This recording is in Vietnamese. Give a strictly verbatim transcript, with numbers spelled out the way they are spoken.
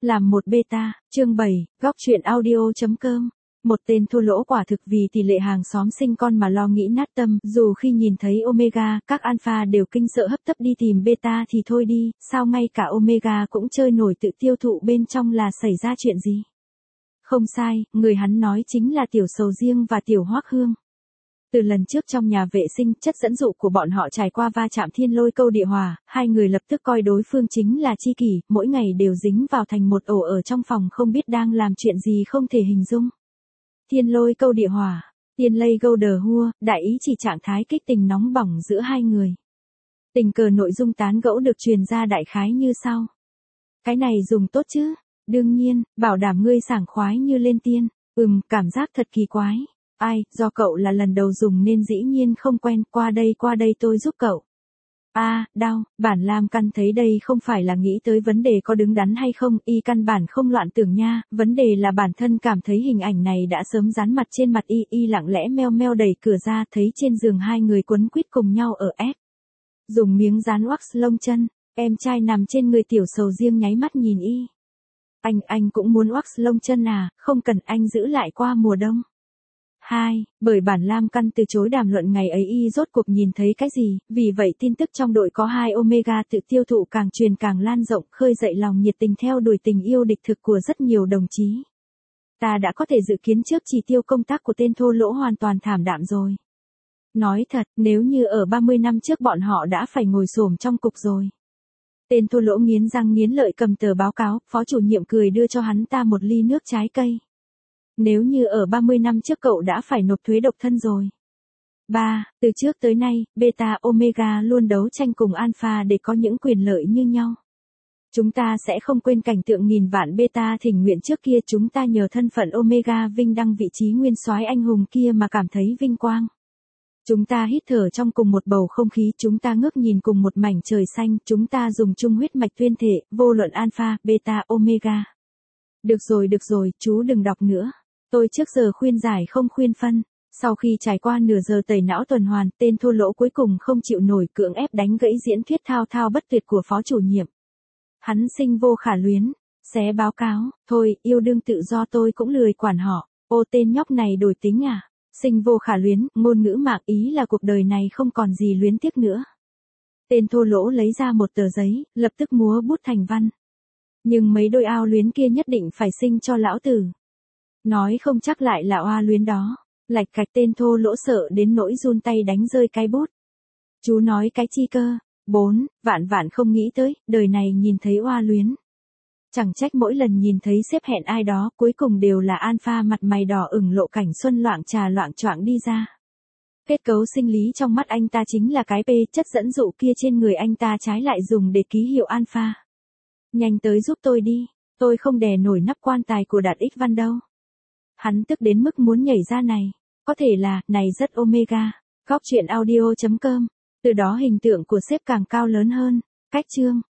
Làm một beta, chương bảy, góc truyện audio.com. Một tên thua lỗ quả thực vì tỷ lệ hàng xóm sinh con mà lo nghĩ nát tâm, dù khi nhìn thấy Omega, các alpha đều kinh sợ hấp tấp đi tìm beta thì thôi đi, sao ngay cả Omega cũng chơi nổi tự tiêu thụ bên trong là xảy ra chuyện gì? Không sai, người hắn nói chính là Tiểu Sầu Riêng và Tiểu Hoắc Hương. Từ lần trước trong nhà vệ sinh, chất dẫn dụ của bọn họ trải qua va chạm thiên lôi câu địa hỏa, hai người lập tức coi đối phương chính là tri kỷ, mỗi ngày đều dính vào thành một ổ ở trong phòng không biết đang làm chuyện gì không thể hình dung. Thiên lôi câu địa hỏa, tiên lây câu đờ hua, đại ý chỉ trạng thái kích tình nóng bỏng giữa hai người. Tình cờ nội dung tán gẫu được truyền ra đại khái như sau. Cái này dùng tốt chứ? Đương nhiên, bảo đảm ngươi sảng khoái như lên tiên. Ừm, cảm giác thật kỳ quái. Ai, do cậu là lần đầu dùng nên dĩ nhiên không quen, qua đây qua đây tôi giúp cậu. A, à, đau, bản Lam căn thấy đây không phải là nghĩ tới vấn đề có đứng đắn hay không, y căn bản không loạn tưởng nha, vấn đề là bản thân cảm thấy hình ảnh này đã sớm dán mặt trên mặt y, y lặng lẽ meo meo đẩy cửa ra, thấy trên giường hai người quấn quýt cùng nhau ở ép. Dùng miếng dán wax lông chân, em trai nằm trên người Tiểu Sầu Riêng nháy mắt nhìn y. Anh, anh cũng muốn wax lông chân à, không cần anh giữ lại qua mùa đông. Hai, bởi bản Lam căn từ chối đàm luận ngày ấy y rốt cuộc nhìn thấy cái gì, vì vậy tin tức trong đội có hai Omega tự tiêu thụ càng truyền càng lan rộng, khơi dậy lòng nhiệt tình theo đuổi tình yêu địch thực của rất nhiều đồng chí. Ta đã có thể dự kiến trước chỉ tiêu công tác của tên thô lỗ hoàn toàn thảm đạm rồi. Nói thật, nếu như ở ba mươi năm trước bọn họ đã phải ngồi xổm trong cục rồi. Tên thô lỗ nghiến răng nghiến lợi cầm tờ báo cáo, phó chủ nhiệm cười đưa cho hắn ta một ly nước trái cây. Nếu như ở ba mươi năm trước cậu đã phải nộp thuế độc thân rồi. Ba, từ trước tới nay, Beta Omega luôn đấu tranh cùng Alpha để có những quyền lợi như nhau. Chúng ta sẽ không quên cảnh tượng nghìn vạn Beta thỉnh nguyện trước kia, chúng ta nhờ thân phận Omega vinh đăng vị trí nguyên soái anh hùng kia mà cảm thấy vinh quang. Chúng ta hít thở trong cùng một bầu không khí, chúng ta ngước nhìn cùng một mảnh trời xanh, chúng ta dùng chung huyết mạch tuyên thể, vô luận Alpha, Beta, Omega. Được rồi được rồi, chú đừng đọc nữa. Tôi trước giờ khuyên giải không khuyên phân. Sau khi trải qua nửa giờ tẩy não tuần hoàn, tên thô lỗ cuối cùng không chịu nổi, cưỡng ép đánh gãy diễn thuyết thao thao bất tuyệt của phó chủ nhiệm. Hắn sinh vô khả luyến, xé báo cáo, thôi, yêu đương tự do tôi cũng lười quản họ. Ô, tên nhóc này đổi tính à? Sinh vô khả luyến, ngôn ngữ mạng ý là cuộc đời này không còn gì luyến tiếc nữa. Tên thô lỗ lấy ra một tờ giấy, lập tức múa bút thành văn. Nhưng mấy đôi ao luyến kia nhất định phải sinh cho lão tử. Nói không chắc lại là oa luyến đó. Lạch cạch, tên thô lỗ sợ đến nỗi run tay đánh rơi cái bút. Chú nói cái chi cơ? Bốn, vạn vạn không nghĩ tới, đời này nhìn thấy oa luyến. Chẳng trách mỗi lần nhìn thấy xếp hẹn ai đó, cuối cùng đều là Alpha mặt mày đỏ ửng lộ cảnh xuân loạng trà loạng choạng đi ra. Kết cấu sinh lý trong mắt anh ta chính là cái P, chất dẫn dụ kia trên người anh ta trái lại dùng để ký hiệu Alpha. Nhanh tới giúp tôi đi, tôi không đè nổi nắp quan tài của Đạt Ích Văn đâu. Hắn tức đến mức muốn nhảy ra này. Có thể là, này rất Omega. Góc truyện audio.com. Từ đó hình tượng của sếp càng cao lớn hơn. Cách chương.